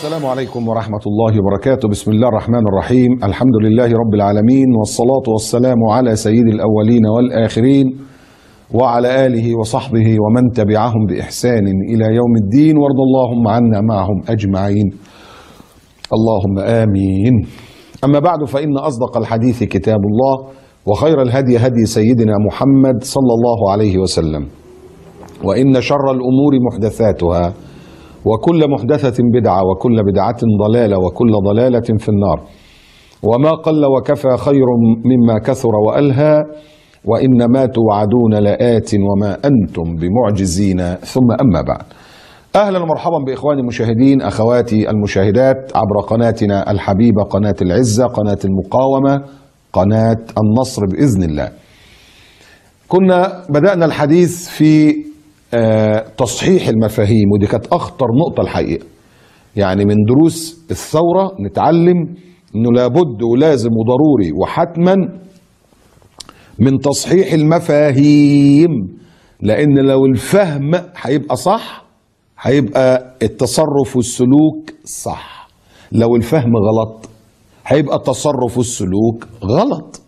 السلام عليكم ورحمة الله وبركاته. بسم الله الرحمن الرحيم. الحمد لله رب العالمين، والصلاة والسلام على سيد الأولين والآخرين وعلى آله وصحبه ومن تبعهم بإحسان إلى يوم الدين، وارض اللهم عنا معهم أجمعين اللهم آمين. أما بعد، فإن أصدق الحديث كتاب الله، وخير الهدي هدي سيدنا محمد صلى الله عليه وسلم، وإن شر الأمور محدثاتها، وكل محدثة بدعة، وكل بدعة ضلالة، وكل ضلالة في النار. وما قل وكفى خير مما كثر وألهى، وإنما توعدون لآت وما أنتم بمعجزين. ثم أما بعد، أهلا ومرحبا بإخواني المشاهدين، أخواتي المشاهدات عبر قناتنا الحبيبة، قناة العزة، قناة المقاومة، قناة النصر بإذن الله. كنا بدأنا الحديث في تصحيح المفاهيم، ودي كانت أخطر نقطة الحقيقة. يعني من دروس الثورة نتعلم أنه لابد ولازم وضروري وحتما من تصحيح المفاهيم، لأن لو الفهم هيبقى صح هيبقى التصرف والسلوك صح، لو الفهم غلط هيبقى التصرف والسلوك غلط.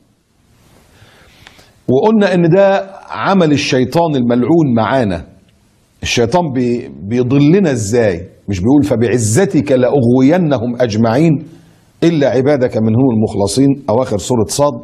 وقلنا ان ده عمل الشيطان الملعون معانا. الشيطان بيضلنا ازاي؟ مش بيقول فبعزتك لأغوينهم أجمعين إلا عبادك منهم المخلصين، أواخر سورة صاد.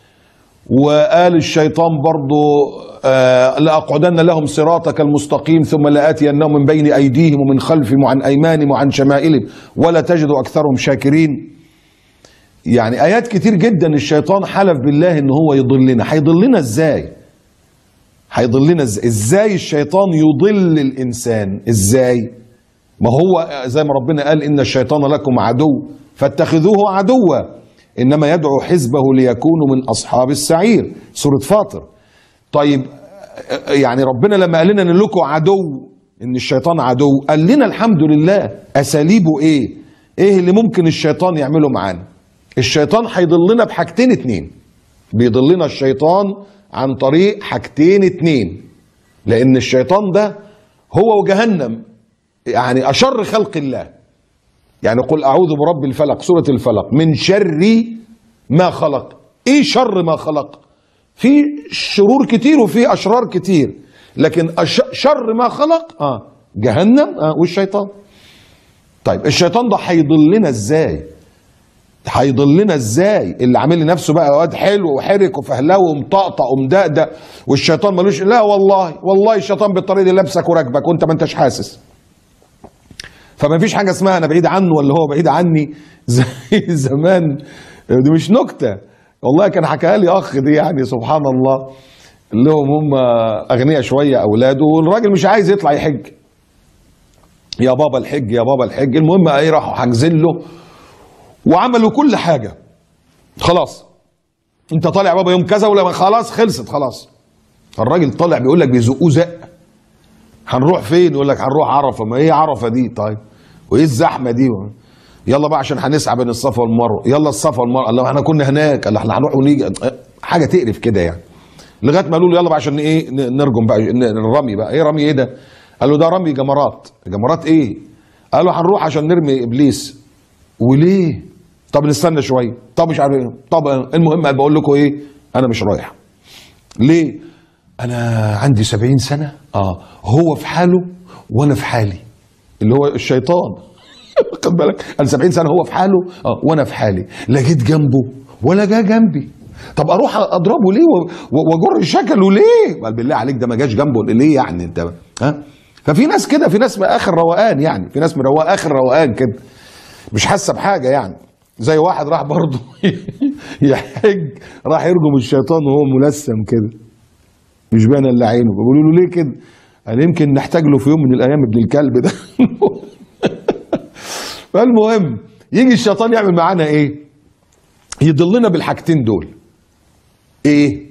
وقال الشيطان برضو لأقعدن لهم صراطك المستقيم ثم لآتينهم من بين أيديهم ومن خلفهم وعن أيمانهم وعن شمائلهم ولا تجد أكثرهم شاكرين. يعني آيات كتير جدا الشيطان حلف بالله إن هو يضلنا. هيضلنا ازاي؟ هيضلنا ازاي؟ ازاي الشيطان يضل الإنسان؟ ازاي؟ ما هو زي ما ربنا قال إن الشيطان لكم عدو فاتخذوه عدوا إنما يدعو حزبه ليكونوا من أصحاب السعير، سورة فاطر. طيب يعني ربنا لما قال لنا إن لكم عدو، إن الشيطان عدو، قال لنا الحمد لله أساليبه إيه؟ إيه اللي ممكن الشيطان يعمله معانا؟ الشيطان هيضلنا بحاجتين اتنين. بيضلنا الشيطان عن طريق حاجتين اتنين، لأن الشيطان ده هو وجهنم يعني أشر خلق الله. يعني قل أعوذ برب الفلق، سورة الفلق، من شر ما خلق. إيه شر ما خلق؟ في شرور كتير وفي أشرار كتير، لكن شر ما خلق جهنم والشيطان. طيب الشيطان ده هيضلنا ازاي؟ هيضلنا ازاي؟ اللي عامل لنفسه بقى واد حلو وحرك وفهلاوي ومطقطق ومدقدق والشيطان ملوش، لا والله الشيطان بالطريقه دي لابسك وراكبك وانت ما انتش حاسس. فما فيش حاجه اسمها انا بعيد عنه ولا هو بعيد عني زي زمان. دي مش نكته والله، كان حكاها لي اخ دي، يعني سبحان الله، لهم هم اغنياء شويه اولاده، والراجل مش عايز يطلع يحج. يا بابا الحج يا بابا الحج. المهم ايه، راحوا حاجزين له وعملوا كل حاجه. خلاص انت طالع يا بابا يوم كذا، ولا خلاص خلصت خلاص. الراجل طالع بيقول لك بيزقوه زق. هنروح فين؟ يقول لك هنروح عرفه. ما ايه عرفه دي؟ طيب وايه الزحمه دي؟ يلا بقى عشان هنسعى بين الصفا والمروه. يلا الصفا والمروه. الله احنا كنا هناك. الله احنا هنروح ونيجي. حاجه تقرف كده يعني. لغايه ما قالوا له يلا بقى عشان ايه نرجم بقى الرمي بقى. ايه رمي ايه ده؟ قال له ده رمي جمرات. جمرات ايه؟ قال له هنروح عشان نرمي ابليس. وليه؟ طب نستنى شويه. طب مش عارف ايه. طب المهم قال بقول لكم ايه، انا مش رايح. ليه؟ انا عندي 70 سنه. هو في حاله وانا في حالي، اللي هو الشيطان. خد بالك، انا 70 سنه هو في حاله وانا في حالي، لا جيت جنبه ولا جا جنبي. طب اروح اضربه ليه واجر شكله ليه؟ قال بالله عليك ده ما جاش جنبه ليه يعني انت؟ ففي ناس كده، في ناس اخر روقان، يعني في ناس مروق اخر روقان كده، مش حاسه بحاجه يعني. زي واحد راح برضه يحج، راح يرجم الشيطان وهو ملثم كده، مش باين الا عينه. بيقولوا له ليه كده؟ قال يمكن نحتاج له في يوم من الايام ابن الكلب ده. فالمهم يجي الشيطان يعمل معانا ايه؟ يضلنا بالحاجتين دول. ايه؟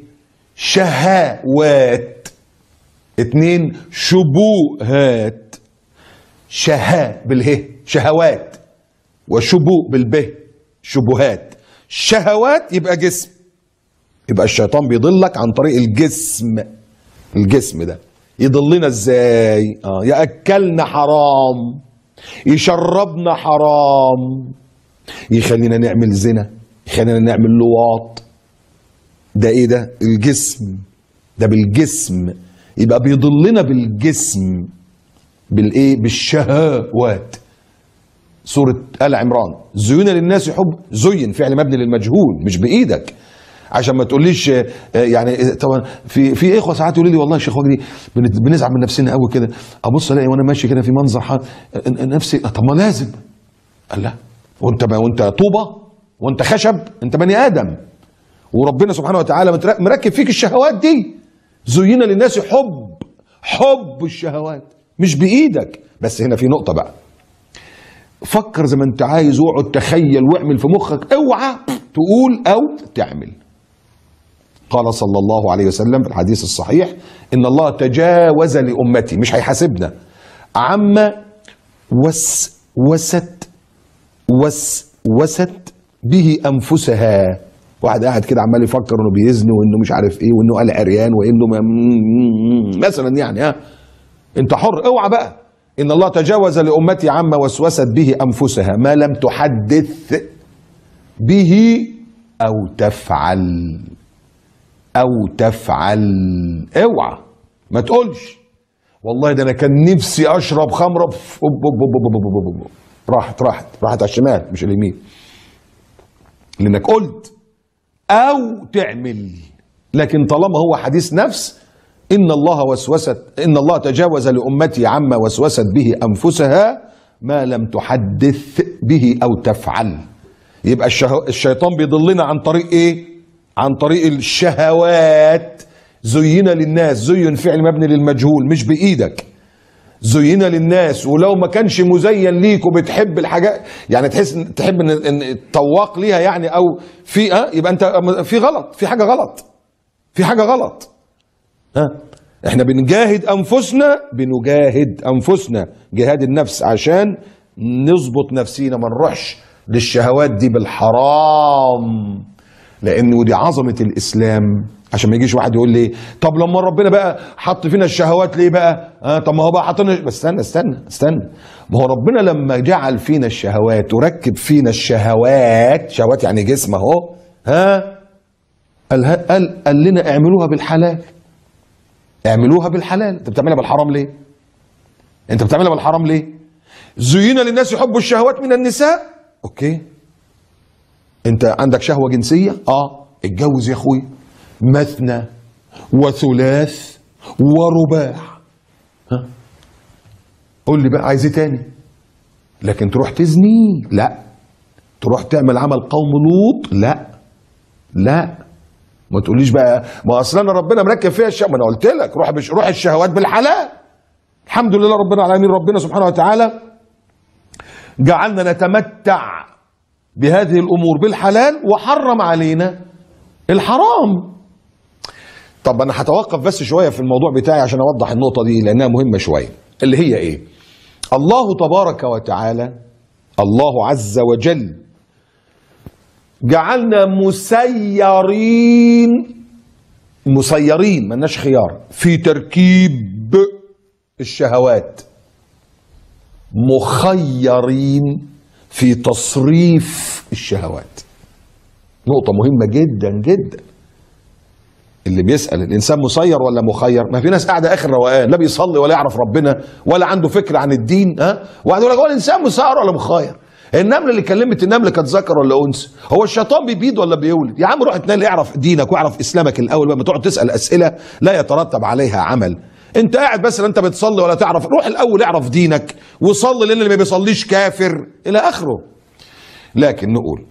شهوات. اتنين شبوهات. بالهه شهوات، وشبوه بالبه شبهات. شهوات يبقى جسم، يبقى الشيطان بيضلك عن طريق الجسم. الجسم ده يضلنا ازاي؟ ياكلنا حرام. يشربنا حرام، يخلينا نعمل زنا، يخلينا نعمل لواط. ده ايه ده؟ الجسم ده بالجسم، يبقى بيضلنا بالجسم بالايه؟ بالشهوات. سورة آل عمران، زين للناس حب، زين فعل مبني للمجهول مش بايدك، عشان ما تقوليش يعني. طبعا في اخوه ساعات يقولوا لي والله يا شيخ وجدي بنزعل من نفسنا قوي كده، ابص الاقي وانا ماشي كده في منظر نفسي، طب ما لازم. قال لا، وانت طوبه وانت خشب، انت بني ادم، وربنا سبحانه وتعالى مركب فيك الشهوات دي. زين للناس حب الشهوات مش بايدك. بس هنا في نقطه بقى، فكر زي ما انت عايز، واقعد تخيل واعمل في مخك، اوعى تقول او تعمل. قال صلى الله عليه وسلم في الحديث الصحيح: ان الله تجاوز لامتي، مش هيحاسبنا، عما وسوست به انفسها. واحد قاعد كده عمال يفكر انه بيزني، وانه مش عارف ايه، وانه قال عريان، وانه مثلا يعني انت حر. اوعى بقى. ان الله تجاوز لامتي عما وسوست به انفسها ما لم تحدث به او تفعل. اوعى ما تقولش والله ده انا كان نفسي اشرب خمره، راحت على الشمال مش اليمين، لانك قلت او تعمل. لكن طالما هو حديث نفس، ان الله تجاوز لامتي عما وسوست به انفسها ما لم تحدث به او تفعل. يبقى الشيطان بيضلنا عن طريق ايه؟ عن طريق الشهوات. زين للناس، زين فعل مبني للمجهول مش بايدك، زين للناس. ولو ما كانش مزين ليك وبتحب الحاجات، يعني تحب ان تطوق ليها يعني، او في يبقى انت في غلط، في حاجه غلط. احنا بنجاهد انفسنا جهاد النفس عشان نظبط نفسينا، ما نروحش للشهوات دي بالحرام. لان ودي عظمه الاسلام، عشان ما يجيش واحد يقول لي طب لما ربنا بقى حط فينا الشهوات ليه بقى؟ طب ما هو بقى حطنا. بس استنى، ما هو ربنا لما جعل فينا الشهوات وركب فينا شهوات يعني جسم اهو، قال لنا اعملوها بالحلال. انت بتعملها بالحرام ليه؟ زين للناس يحبوا الشهوات من النساء. اوكي، انت عندك شهوه جنسيه، اتجوز يا اخوي، مثنى وثلاث ورباع. قول لي بقى عايز ايه تاني؟ لكن تروح تزني؟ لا. تروح تعمل عمل قوم لوط؟ لا. ما تقوليش بقى ما اصلا ربنا مركب فيها الشهوات. ما انا قلت لك روح الشهوات بالحلال. الحمد لله رب العالمين، ربنا سبحانه وتعالى جعلنا نتمتع بهذه الامور بالحلال وحرم علينا الحرام. طب انا هتوقف بس شويه في الموضوع بتاعي عشان اوضح النقطه دي لانها مهمه شويه، اللي هي ايه؟ الله تبارك وتعالى، الله عز وجل جعلنا مسيرين مالناش خيار في تركيب الشهوات، مخيرين في تصريف الشهوات. نقطة مهمة جدا جدا. اللي بيسأل الإنسان مسير ولا مخير؟ ما في ناس قاعدة آخر روقان، لا بيصلي ولا يعرف ربنا ولا عنده فكرة عن الدين، واحد يقول لك هو الإنسان مسير ولا مخير؟ النملة اللي كلمت النملة كانت ذكر ولا أنثى؟ هو الشيطان بيبيض ولا بيولد؟ يا عم روح اتنال، اعرف دينك واعرف إسلامك الأول بقى، ما تقعد تسأل أسئلة لا يترتب عليها عمل. انت قاعد بس لا انت بتصلي ولا تعرف، روح الاول اعرف دينك وصلي، لان اللي ما بيصليش كافر الى اخره. لكن نقول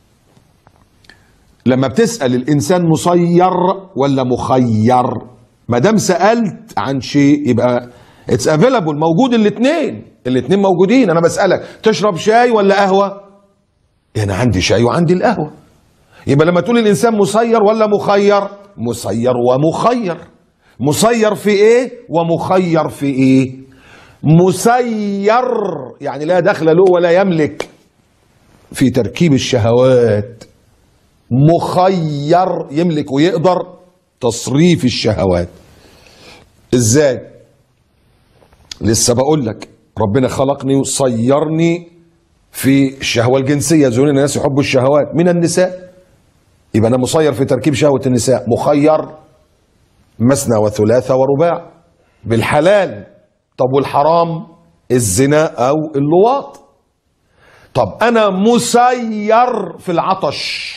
لما بتسال الانسان مسير ولا مخير، ما دام سالت عن شيء يبقى اتس افيلابل، موجود الاثنين موجودين. انا بسالك تشرب شاي ولا قهوه؟ انا عندي شاي وعندي القهوه. يبقى لما تقول الانسان مسير ولا مخير، مسير ومخير. مسير في ايه ومخير في ايه؟ مسير يعني لا دخل له ولا يملك في تركيب الشهوات، مخير يملك ويقدر تصريف الشهوات. ازاي؟ لسه بقول لك ربنا خلقني وصيرني في الشهوة الجنسية، زين الناس يحبوا الشهوات من النساء، يبقى أنا مسير في تركيب شهوة النساء، مخير مثنى وثلاثة ورباع بالحلال. طب والحرام؟ الزنا أو اللواط. طب أنا مسير في العطش،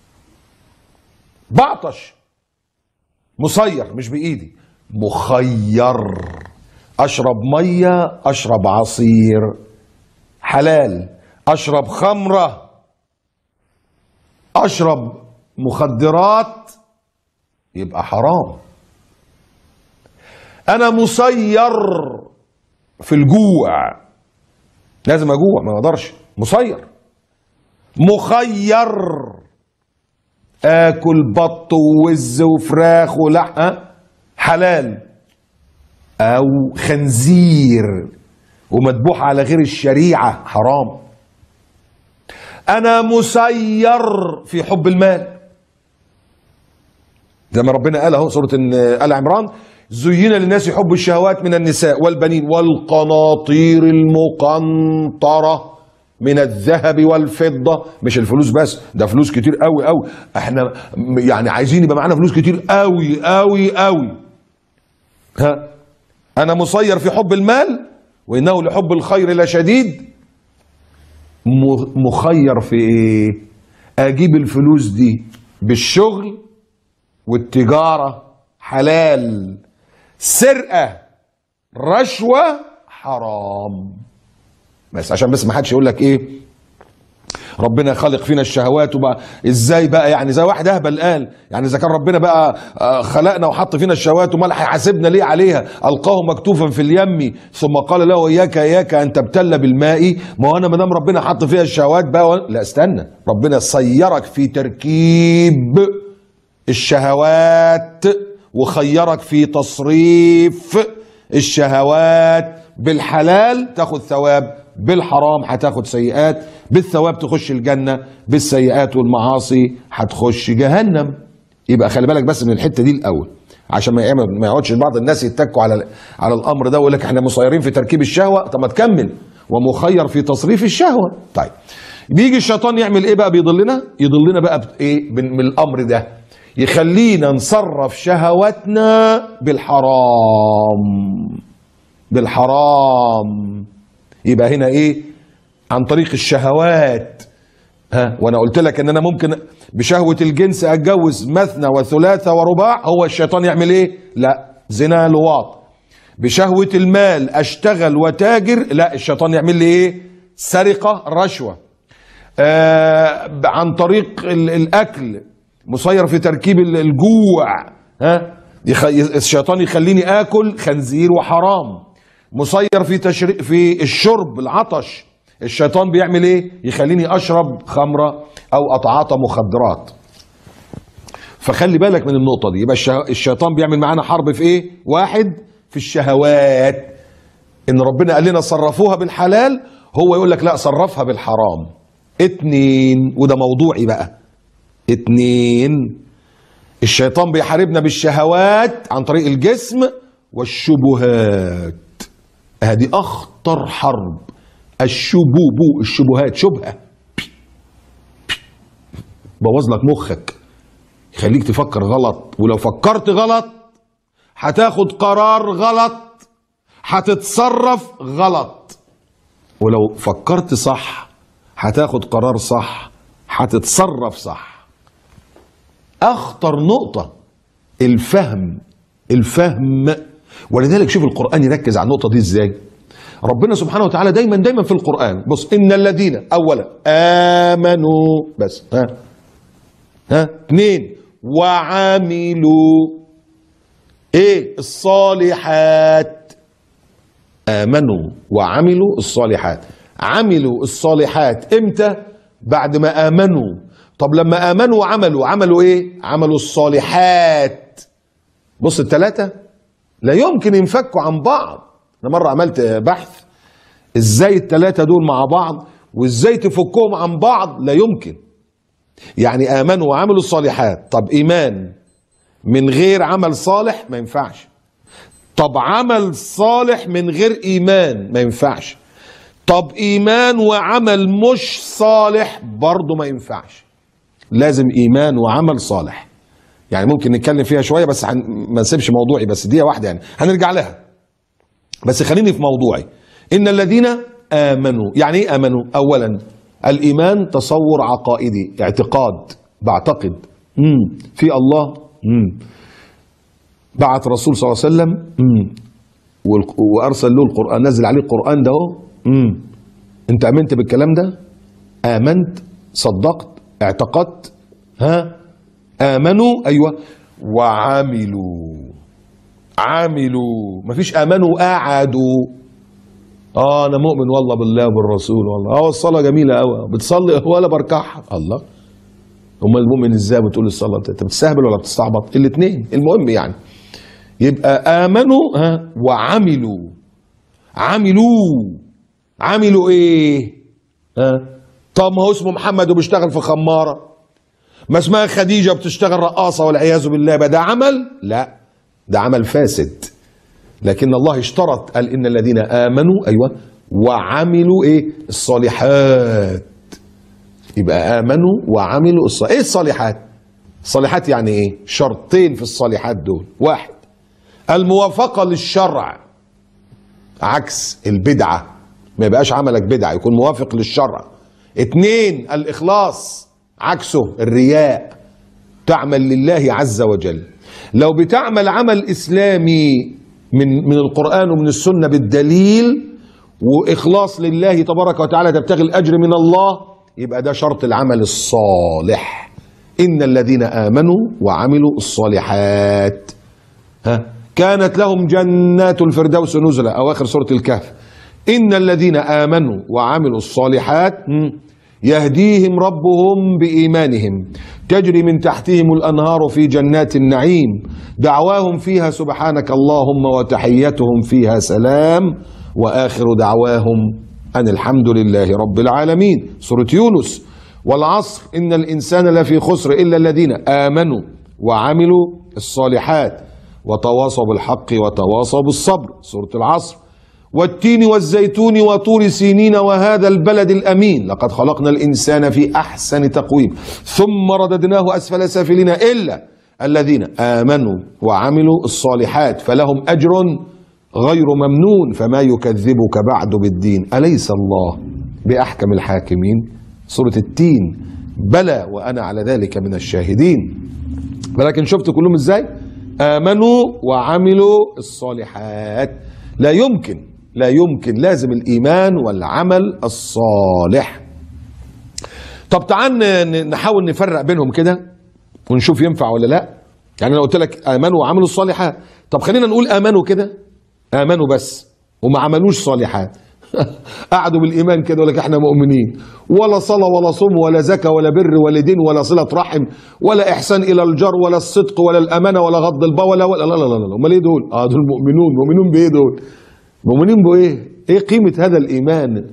بعطش، مسير مش بإيدي، مخير، أشرب مية، أشرب عصير حلال، أشرب خمرة، أشرب مخدرات، يبقى حرام. أنا مسير في الجوع، لازم أجوع ما أقدرش، مسير. مخير آكل بط ووز وفراخ ولحمة حلال، أو خنزير ومذبوح على غير الشريعة حرام. أنا مسير في حب المال، زي ما ربنا قال اهو سورة آل عمران: زين للناس حب الشهوات من النساء والبنين والقناطير المقنطرة من الذهب والفضة. مش الفلوس بس، ده فلوس كتير قوي قوي، احنا يعني عايزين يبقى معانا فلوس كتير قوي قوي قوي. ها، أنا مسير في حب المال وإنه لحب الخير لشديد. مخير في إيه؟ أجيب الفلوس دي بالشغل والتجارة حلال، سرقة رشوة حرام. بس عشان بس ما حدش يقول لك ايه ربنا خالق فينا الشهوات وبقى ازاي بقى، يعني زي واحد اهبل قال يعني اذا كان ربنا بقى خلقنا وحط فينا الشهوات امال هيحاسبنا ليه عليها؟ القاه مكتوفا في اليم ثم قال له اياك ان تبتل بالماء. ما هو انا ما دام ربنا حط فيها الشهوات بقى لا استنى، ربنا صيرك في تركيب الشهوات وخيرك في تصريف الشهوات. بالحلال تاخد ثواب، بالحرام هتاخد سيئات، بالثواب تخش الجنة، بالسيئات والمعاصي هتخش جهنم. يبقى خلي بالك بس من الحتة دي الأول عشان ما يقعدش بعض الناس يتكوا على الأمر ده ويقول لك احنا مسيرين في تركيب الشهوة. طب ما تكمل ومخير في تصريف الشهوة. طيب بيجي الشيطان يعمل ايه بقى؟ يضلنا بقى بايه؟ من الأمر ده، يخلينا نصرف شهواتنا بالحرام. يبقى هنا ايه؟ عن طريق الشهوات. ها، وانا قلت لك ان انا ممكن بشهوة الجنس اتجوز مثنى وثلاثة ورباع، هو الشيطان يعمل ايه؟ لا، زنا لواط. بشهوة المال اشتغل وتاجر، لا، الشيطان يعمل لي ايه؟ سرقة رشوة. عن طريق الاكل مسير في تركيب الجوع، ها، الشيطان يخليني اكل خنزير وحرام. مسير في الشرب العطش، الشيطان بيعمل ايه؟ يخليني اشرب خمره او اتعاطى مخدرات. فخلي بالك من النقطه دي. يبقى الشيطان بيعمل معانا حرب في ايه؟ واحد، في الشهوات، ان ربنا قال لنا صرفوها بالحلال، هو يقول لك لا صرفها بالحرام. اتنين، وده موضوعي بقى، اتنين، الشيطان بيحاربنا بالشهوات عن طريق الجسم والشبهات. هذه اخطر حرب، الشبهات، شبهه بوظ لك مخك، يخليك تفكر غلط، ولو فكرت غلط هتاخد قرار غلط، هتتصرف غلط، ولو فكرت صح هتاخد قرار صح، هتتصرف صح. اخطر نقطه الفهم. ولذلك شوف القرآن يركز على النقطة دي ازاي. ربنا سبحانه وتعالى دايما في القرآن، بص، إن الذين أولا آمنوا، بس اثنين، وعملوا ايه؟ الصالحات. آمنوا وعملوا الصالحات. عملوا الصالحات امتى؟ بعد ما آمنوا. طب لما آمنوا وعملوا ايه؟ عملوا الصالحات. بص، الثلاثة لا يمكن ينفكوا عن بعض. انا مرة عملت بحث ازاي الثلاثة دول مع بعض وازاي تفكهم عن بعض. لا يمكن. يعني آمنوا وعملوا الصالحات، طب إيمان من غير عمل صالح ما ينفعش. طب عمل صالح من غير ايمان ما ينفعش. طب ايمان وعمل مش صالح برضه ما ينفعش. لازم ايمان وعمل صالح. يعني ممكن نتكلم فيها شويه بس ما نسيبش موضوعي، بس دي واحده يعني هنرجع لها، بس خليني في موضوعي. ان الذين امنوا، يعني ايه امنوا؟ اولا الايمان تصور عقائدي، اعتقاد، بعتقد في الله، بعث رسول صلى الله عليه وسلم، وارسل له القران، نزل عليه القران ده اهو. انت امنت بالكلام ده؟ امنت، صدقت، اعتقدت، ها؟ امنوا، ايوه، وعملوا. عملوا، مفيش امنوا قعدوا. انا مؤمن والله بالله وبالرسول والله، الصلاه جميله قوي، بتصلي ولا بركعها. الله، امال المؤمن ازاي بتقول الصلاه؟ انت بتستهبل ولا بتستعبط؟ الاثنين. المهم يعني يبقى امنوا وعملوا. عملوا ايه؟ طب ما هو اسمه محمد وبيشتغل في خماره، ما اسمها خديجه بتشتغل رقاصه والعياذ بالله، يبقى ده عمل؟ لا، ده عمل فاسد. لكن الله اشترط، قال ان الذين امنوا، ايوه، وعملوا ايه؟ الصالحات. يبقى امنوا وعملوا الصالحات. ايه الصالحات؟ الصالحات يعني ايه؟ شرطين في الصالحات دول. واحد، الموافقه للشرع، عكس البدعه، ما يبقاش عملك بدعه، يكون موافق للشرع. اتنين، الاخلاص، عكسه الرياء، تعمل لله عز وجل. لو بتعمل عمل اسلامي من القرآن ومن السنة بالدليل واخلاص لله تبارك وتعالى، تبتغي الاجر من الله، يبقى ده شرط العمل الصالح. ان الذين امنوا وعملوا الصالحات كانت لهم جنات الفردوس نزلا، اواخر سورة الكهف. ان الذين امنوا وعملوا الصالحات يهديهم ربهم بإيمانهم تجري من تحتهم الأنهار في جنات النعيم دعواهم فيها سبحانك اللهم وتحيتهم فيها سلام وآخر دعواهم أن الحمد لله رب العالمين. سورة يونس. والعصر إن الإنسان لفي خسر إلا الذين آمنوا وعملوا الصالحات وتواصوا بالحق وتواصوا بالصبر. سورة العصر. والتين والزيتون وطور سينين وهذا البلد الأمين لقد خلقنا الإنسان في أحسن تقويم ثم رددناه أسفل سافلين إلا الذين آمنوا وعملوا الصالحات فلهم أجر غير ممنون فما يكذبك بعد بالدين أليس الله بأحكم الحاكمين. سورة التين. بلى وأنا على ذلك من الشاهدين. ولكن شفت كلهم إزاي؟ آمنوا وعملوا الصالحات. لا يمكن، لازم الإيمان والعمل الصالح. طب تعال نحاول نفرق بينهم كده ونشوف ينفع ولا لا. يعني انا قلت لك آمنوا وعملوا الصالحات، طب خلينا نقول آمنوا كده، آمنوا بس وما عملوش صالحات. قعدوا بالإيمان كده ولك احنا مؤمنين، ولا صلاة ولا صوم ولا زكاة ولا بر ولا دين ولا صلة رحم ولا إحسان إلى الجار ولا الصدق ولا الأمانة ولا غض البصر ولا لا لا لا لا. امال ايه دول؟ دول مؤمنون بإيه دول؟ مؤمنين بإيه؟ إيه قيمة هذا الإيمان؟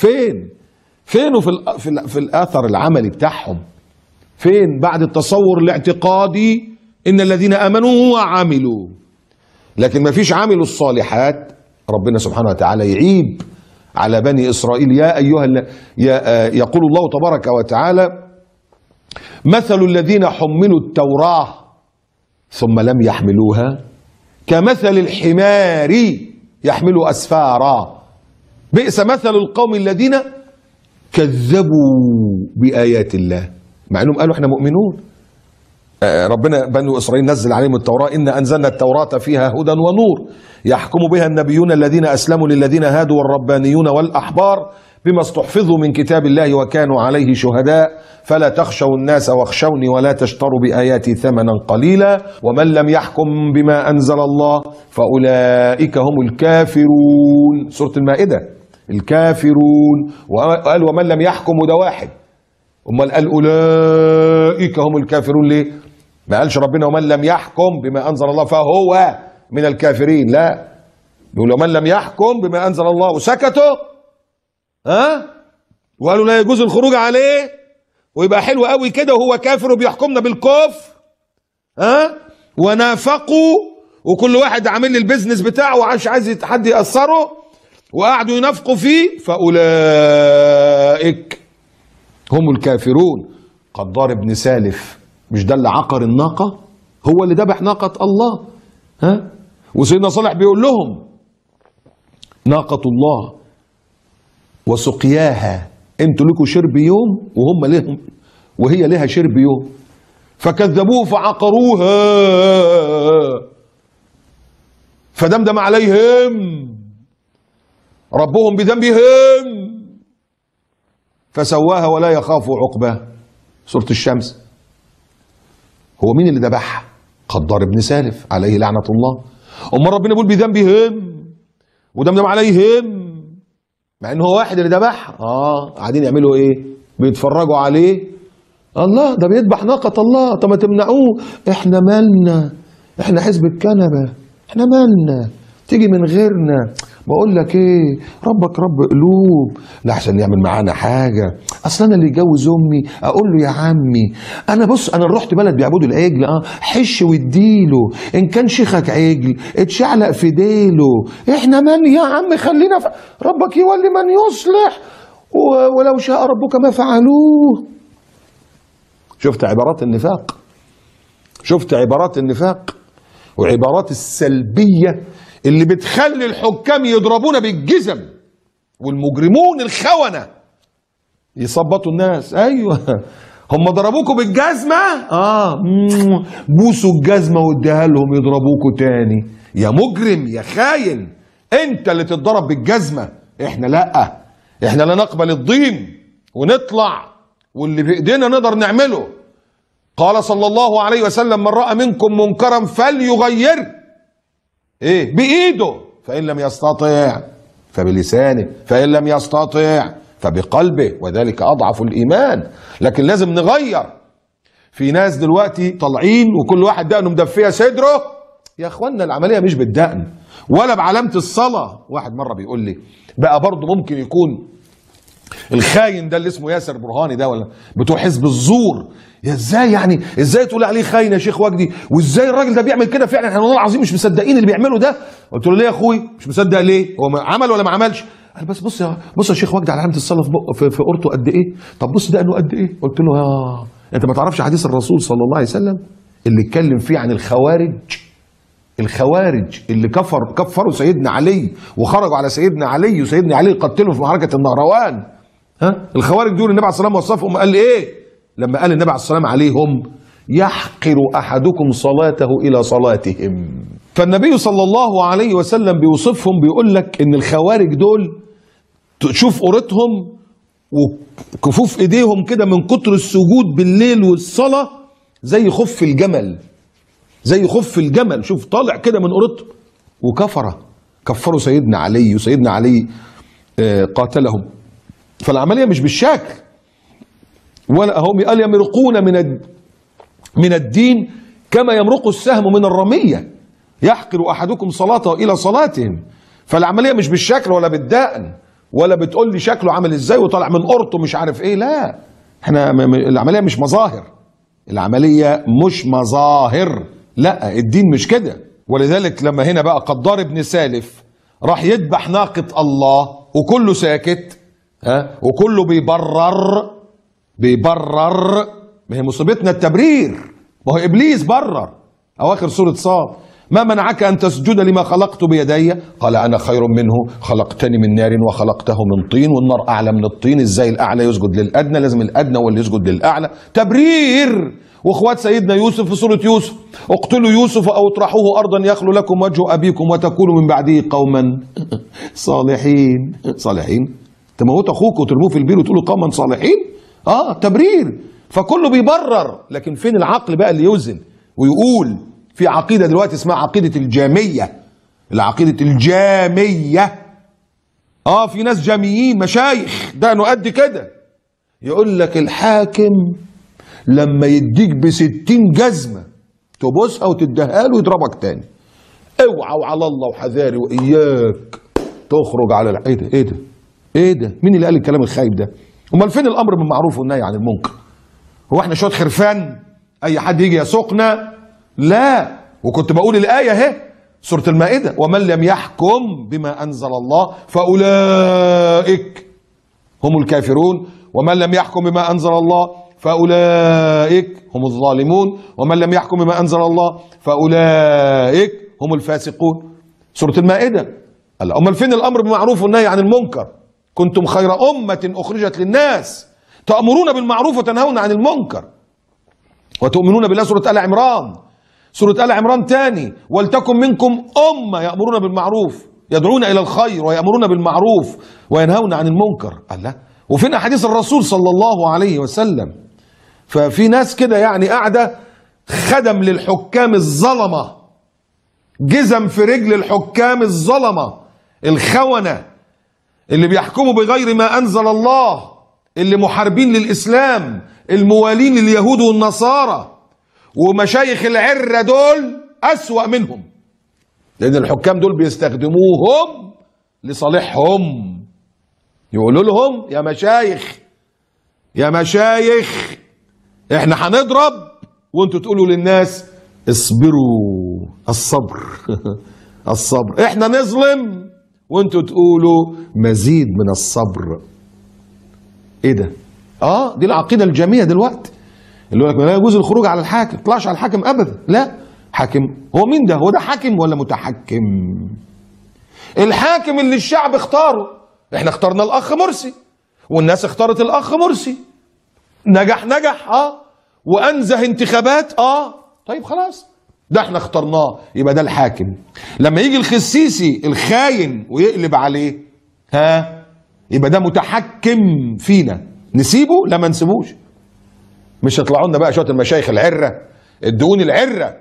فين في الآثر العملي بتاعهم؟ فين بعد التصور الاعتقادي إن الذين آمنوا وعملوا؟ لكن ما فيش عملوا الصالحات. ربنا سبحانه وتعالى يعيب على بني إسرائيل. يقول الله تبارك وتعالى مثل الذين حملوا التوراة ثم لم يحملوها كمثل الحمار يحمل أسفارا بئس مثل القوم الذين كذبوا بآيات الله مع أنهم قالوا احنا مؤمنون. ربنا بنو إسرائيل نزل عليهم التوراة إنا أنزلنا التوراة فيها هدى ونور يحكم بها النبيون الذين أسلموا للذين هادوا والربانيون والأحبار بما استحفظوا من كتاب الله وكانوا عليه شهداء فلا تخشوا الناس واخشوني ولا تشتروا بآياتي ثمنا قليلا ومن لم يحكم بما أنزل الله فأولئك هم الكافرون. سورة المائدة. الكافرون. وقال ومن لم يحكم ده واحد، امال قال أولئك هم الكافرون ليه؟ ما قالش ربنا ومن لم يحكم بما أنزل الله فهو من الكافرين، لا، يقول ومن لم يحكم بما أنزل الله وسكتوا وقالوا لا يجوز الخروج عليه ويبقى حلو قوي كده وهو كافر وبيحكمنا بالكفر ونافقوا وكل واحد عامل لي البيزنس بتاعه وعايز حد يأثره وقعدوا ينافقوا فيه، فأولئك هم الكافرون. قدار بن سالف مش ده اللي عقر الناقة؟ هو اللي ذبح ناقة الله. ها؟ وسيدنا صالح بيقول لهم ناقة الله وسقياها، انتوا لكم شرب يوم وهم لهم وهي لها شرب يوم، فكذبوه فعقروها فدمدم عليهم ربهم بذنبهم فسواها ولا يخاف عقباها. سورة الشمس. هو مين اللي ذبحها؟ قدار بن سالف عليه لعنة الله. أما ربنا بيقول بذنبهم ودمدم عليهم، مع ان هو واحد اللي ذبحها. قاعدين يعملوا ايه؟ بيتفرجوا عليه. الله ده بيذبح ناقة الله، طب ما تمنعوه. احنا مالنا، احنا حزب الكنبة، احنا مالنا، تيجي من غيرنا. بقول لك ايه، ربك رب قلوب، لا احسن يعمل معانا حاجه. اصل انا اللي يجوز امي اقول له يا عمي انا بص انا رحت بلد بيعبدوا العجل، حش واديله، ان كان شيخك عجل اتشعلق في ديله، احنا من يا عم خلينا ربك يولي من يصلح ولو شاء ربك ما فعلوه. شفت عبارات النفاق، شفت عبارات النفاق وعبارات السلبيه اللي بتخلي الحكام يضربونا بالجزم والمجرمون الخونة يصبطوا الناس. ايوه هم ضربوكوا بالجزمة، بوسوا الجزمة واديها لهم يضربوكوا تاني. يا مجرم يا خاين، انت اللي تتضرب بالجزمة، احنا لا، احنا لا نقبل الضيم ونطلع واللي بايدينا نقدر نعمله. قال صلى الله عليه وسلم من رأى منكم منكرا فليغيره بإيده، فإن لم يستطع فبلسانه، فإن لم يستطع فبقلبه، وذلك أضعف الإيمان. لكن لازم نغير. في ناس دلوقتي طالعين وكل واحد دقنه مدفية صدره. يا اخوانا العملية مش بالدقن ولا بعلامة الصلاة. واحد مرة بيقول لي بقى برضه ممكن يكون الخاين ده اللي اسمه ياسر برهاني ده ولا بتوع حزب الزور، يا ازاي يعني، ازاي تقول عليه خاين يا شيخ وجدي، وازاي الراجل ده بيعمل كده فعلا، احنا والله العظيم مش مصدقين اللي بيعمله ده. قلت له ليه يا اخوي مش مصدق ليه، هو عمل ولا ما عملش؟ قال بس بص يا شيخ وجدي على علامه الصلاه في قرطه قد ايه، طب بص ده انه قد ايه. قلت له انت ما تعرفش حديث الرسول صلى الله عليه وسلم اللي اتكلم فيه عن الخوارج اللي كفروا سيدنا علي وخرجوا على سيدنا علي وسيدنا علي قتلهم في معركه النهروان. الخوارج دول النبي عليه الصلاه والسلام وصفهم قال ايه لما قال النبي عليه الصلاه والسلام عليهم يحقر احدكم صلاته الى صلاتهم. فالنبي صلى الله عليه وسلم بيوصفهم بيقول لك ان الخوارج دول تشوف قرتهم وكفوف ايديهم كده من كتر السجود بالليل والصلاه زي خف الجمل، زي خف الجمل، شوف طالع كده من قرتهم. كفروا سيدنا علي وسيدنا علي قاتلهم. فالعمليه مش بالشكل، ولا هم قال يمرقون من الدين كما يمرق السهم من الرميه، يحقر احدكم صلاته الى صلاتهم. فالعمليه مش بالشكل ولا بالدقن ولا بتقول لي شكله عامل ازاي وطالع من قرطه مش عارف ايه، لا احنا العمليه مش مظاهر، العمليه مش مظاهر، لا الدين مش كده. ولذلك لما هنا بقى قدار بن سالف راح يذبح ناقه الله وكله ساكت، وكله بيبرر. ما هي مصيبتنا التبرير، ما هو ابليس برر. اواخر سوره صاد ما منعك ان تسجد لما خلقت بيدي قال انا خير منه خلقتني من نار وخلقته من طين والنار اعلى من الطين، ازاي الاعلى يسجد للادنى، لازم الادنى هو اللي يسجد للاعلى. تبرير. واخوات سيدنا يوسف في سوره يوسف اقتلوا يوسف او اطرحوه ارضا يخلو لكم وجه ابيكم وتكونوا من بعده قوما صالحين. تموت اخوك وترموه في البير وتقولوا قوما صالحين، تبرير. فكله بيبرر. لكن فين العقل بقى اللي يوزن ويقول؟ في عقيده دلوقتي اسمها عقيده الجاميه، العقيده الجاميه. في ناس جاميين مشايخ ده انه قد كده يقول لك الحاكم لما يديك ب60 جزمه تبوسها وتديها له يضربك تاني. اوعى وعلى الله وحذاري واياك تخرج على ايه ده؟ مين اللي قال الكلام الخايب ده؟ امال فين الامر بالمعروف والنهي عن المنكر؟ هو احنا شويه خرفان اي حد يجي يسوقنا؟ لا. وكنت بقول الايه اهي سورة المائدة، ومن لم يحكم بما أنزل الله فأولئك هم الكافرون، ومن لم يحكم بما أنزل الله فأولئك هم الظالمون، ومن لم يحكم بما أنزل الله فأولئك هم الفاسقون. سورة المائدة. أمال فين الأمر بالمعروف والنهي عن المنكر؟ كنتم خير أمة أخرجت للناس تأمرون بالمعروف وتنهون عن المنكر وتؤمنون بالله. سورة آل عمران. سورة آل عمران تاني، ولتكن منكم أمة يأمرون بالمعروف، يدعون إلى الخير ويأمرون بالمعروف وينهون عن المنكر. الله، وفين أحاديث الرسول صلى الله عليه وسلم؟ ففي ناس كده يعني قاعدة خدم للحكام الظلمة، جزم في رجل الحكام الظلمة الخونة اللي بيحكموا بغير ما أنزل الله، اللي محاربين للإسلام، الموالين لليهود والنصارى. ومشايخ العرة دول أسوأ منهم، لأن الحكام دول بيستخدموهم لصالحهم. يقولوا لهم يا مشايخ يا مشايخ احنا هنضرب، وانتوا تقولوا للناس اصبروا، الصبر الصبر. احنا نظلم وانتوا تقولوا مزيد من الصبر. ايه ده؟ دي العقيدة الجامية دلوقتي، اللي يقول لك لا يجوز الخروج على الحاكم، ما تطلعش على الحاكم ابدا. لا، حاكم هو مين ده؟ هو ده حاكم ولا متحكم؟ الحاكم اللي الشعب اختاره. احنا اخترنا الاخ مرسي والناس اختارت الاخ مرسي، نجح وانزه انتخابات طيب خلاص، ده احنا اخترناه يبقى ده الحاكم. لما يجي الخسيسي الخاين ويقلب عليه يبقى ده متحكم فينا، نسيبه؟ لا ما نسيبوش. مش هيطلعوا لنا بقى شويه المشايخ العره، الدقون العره،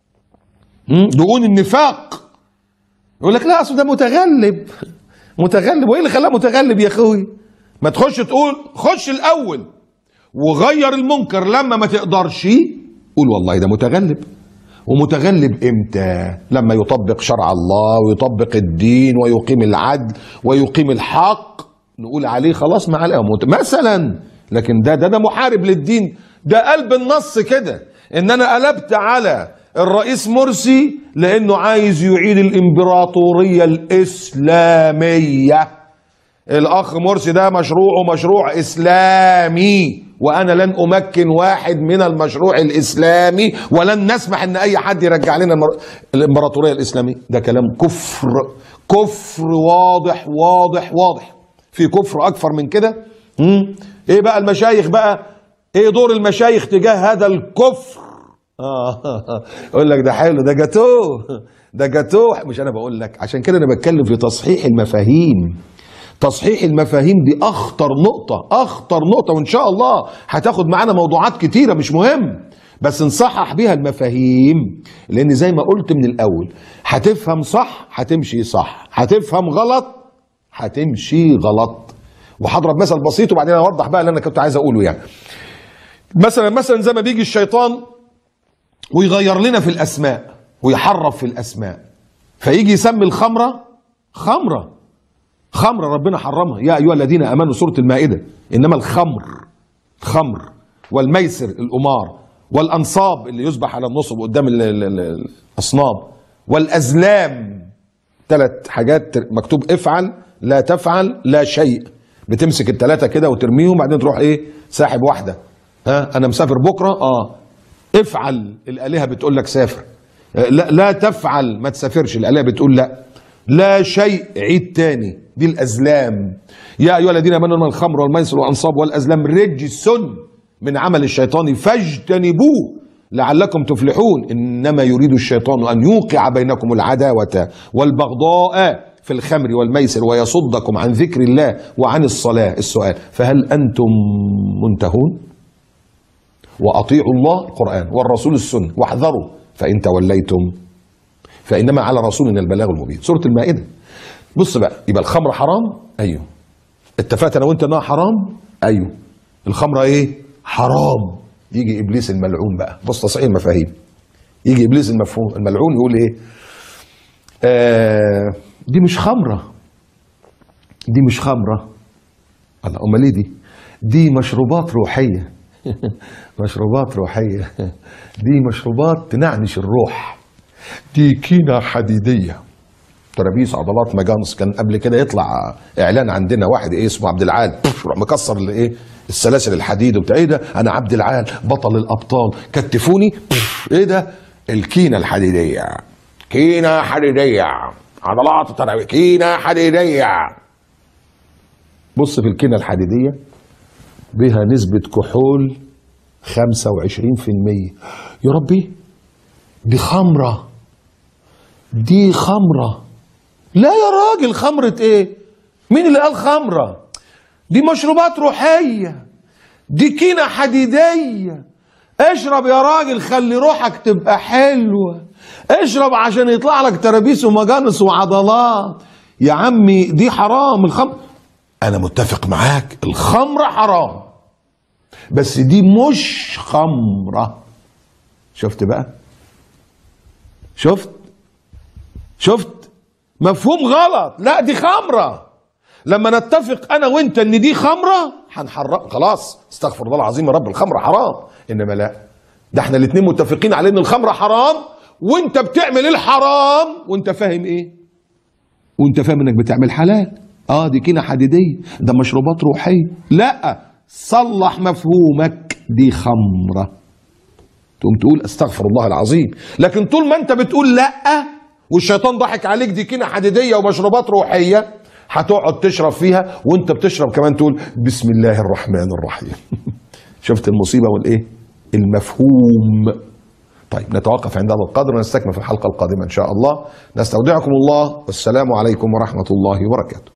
دقون النفاق، يقول لك لا اصل ده متغلب. متغلب؟ وايه اللي خلاه متغلب يا اخوي؟ ما تخش تقول خش الاول وغير المنكر، لما ما تقدرش قول والله ده متغلب. ومتغلب امتى؟ لما يطبق شرع الله ويطبق الدين ويقيم العدل ويقيم الحق، نقول عليه خلاص مع الاموت مثلا. لكن ده محارب للدين. ده قلب النص كده، ان انا قلبت على الرئيس مرسي لانه عايز يعيد الامبراطورية الاسلامية. الاخ مرسي ده مشروع اسلامي، وانا لن امكن واحد من المشروع الاسلامي، ولن نسمح ان اي حد يرجع لنا الامبراطورية الاسلامية. ده كلام كفر، كفر واضح واضح واضح. في كفر اكثر من كده؟ ايه بقى المشايخ بقى؟ ايه دور المشايخ تجاه هذا الكفر؟ اقول لك ده حلو، ده جاتوه، ده جاتوه. مش انا بقول لك، عشان كده انا بتكلم في تصحيح المفاهيم. تصحيح المفاهيم دي اخطر نقطة، اخطر نقطة، وان شاء الله هتاخد معانا موضوعات كتيرة مش مهم، بس نصحح بيها المفاهيم. لان زي ما قلت من الاول، هتفهم صح هتمشي صح، هتفهم غلط هتمشي غلط. وهضرب مثل بسيط وبعدين اوضح بقى اللي انا كنت عايز اقوله. يعني مثلا زي ما بيجي الشيطان ويغير لنا في الاسماء ويحرف في الاسماء، فيجي يسمي الخمرة خمرة ربنا حرمها، يا ايها الذين امنوا، سورة المائدة، انما الخمر والميسر القمار والانصاب اللي يذبح على النصب قدام الاصنام والازلام، 3 حاجات مكتوب افعل لا تفعل لا شيء. بتمسك ال3 كده وترميهم، بعدين تروح ساحب واحدة. انا مسافر بكرة، افعل، الالهة بتقول لك سافر. لا تفعل، ما تسافرش، الالهة بتقول لا شيء، عيد تاني. دي الازلام. يا ايها الذين امنوا انما الخمر والميسر والانصاب والازلام رجس من عمل الشيطان فاجتنبوه لعلكم تفلحون. انما يريد الشيطان ان يوقع بينكم العداوة والبغضاء في الخمر والميسر ويصدكم عن ذكر الله وعن الصلاة. السؤال: فهل انتم منتهون؟ واطيعوا الله القرآن والرسول السنة واحذروا فان توليتم فانما على رسولنا البلاغ المبين. سورة المائدة. بص بقى، يبقى الخمر حرام؟ ايوه. اتفقت انا وانت انها حرام؟ ايوه. الخمره حرام. يجي ابليس الملعون بقى، بص تصحيح المفاهيم. يجي ابليس الملعون يقول دي مش خمره، دي مش خمره. الله، امال ايه دي مشروبات روحيه. مشروبات روحيه. دي مشروبات تنعنش الروح. دي كينة حديدية، ترابيس عضلات مجانس. كان قبل كده يطلع اعلان عندنا واحد اسمه عبد العال يروح مكسر السلاسل الحديد وبتاع. ايه ده؟ انا عبد العال بطل الابطال، كتفوني. ايه ده؟ الكينة الحديدية، كينة حديدية، عضلات الترابيس، كينة حديدية. بص في الكينة الحديدية بها نسبة كحول 25%. يا ربي دي خمرة، دي خمرة. لا يا راجل، خمرة ايه؟ مين اللي قال خمرة؟ دي مشروبات روحية، دي كينة حديدية. اشرب يا راجل، خلي روحك تبقى حلوة، اشرب عشان يطلع لك ترابيس ومجانس وعضلات. يا عمي دي حرام الخمر. انا متفق معاك، الخمرة حرام، بس دي مش خمرة. شفت بقى؟ شفت مفهوم غلط. لا دي خمرة. لما نتفق انا وانت ان دي خمرة هنحرق خلاص، استغفر الله العظيم يا رب، الخمرة حرام. انما لا، ده احنا الاتنين متفقين على ان الخمرة حرام، وانت بتعمل الحرام وانت فاهم ايه؟ وانت فاهم انك بتعمل حلال. دي كينة حديدية، ده مشروبات روحية. لا، صلح مفهومك، دي خمرة. تقوم تقول استغفر الله العظيم. لكن طول ما انت بتقول لا والشيطان ضحك عليك دي كينة حديدية ومشروبات روحية، هتقعد تشرب فيها وانت بتشرب كمان تقول بسم الله الرحمن الرحيم. شفت المصيبة والايه؟ المفهوم. طيب نتوقف عند هذا القدر ونستكمل في الحلقة القادمة ان شاء الله. نستودعكم الله، والسلام عليكم ورحمة الله وبركاته.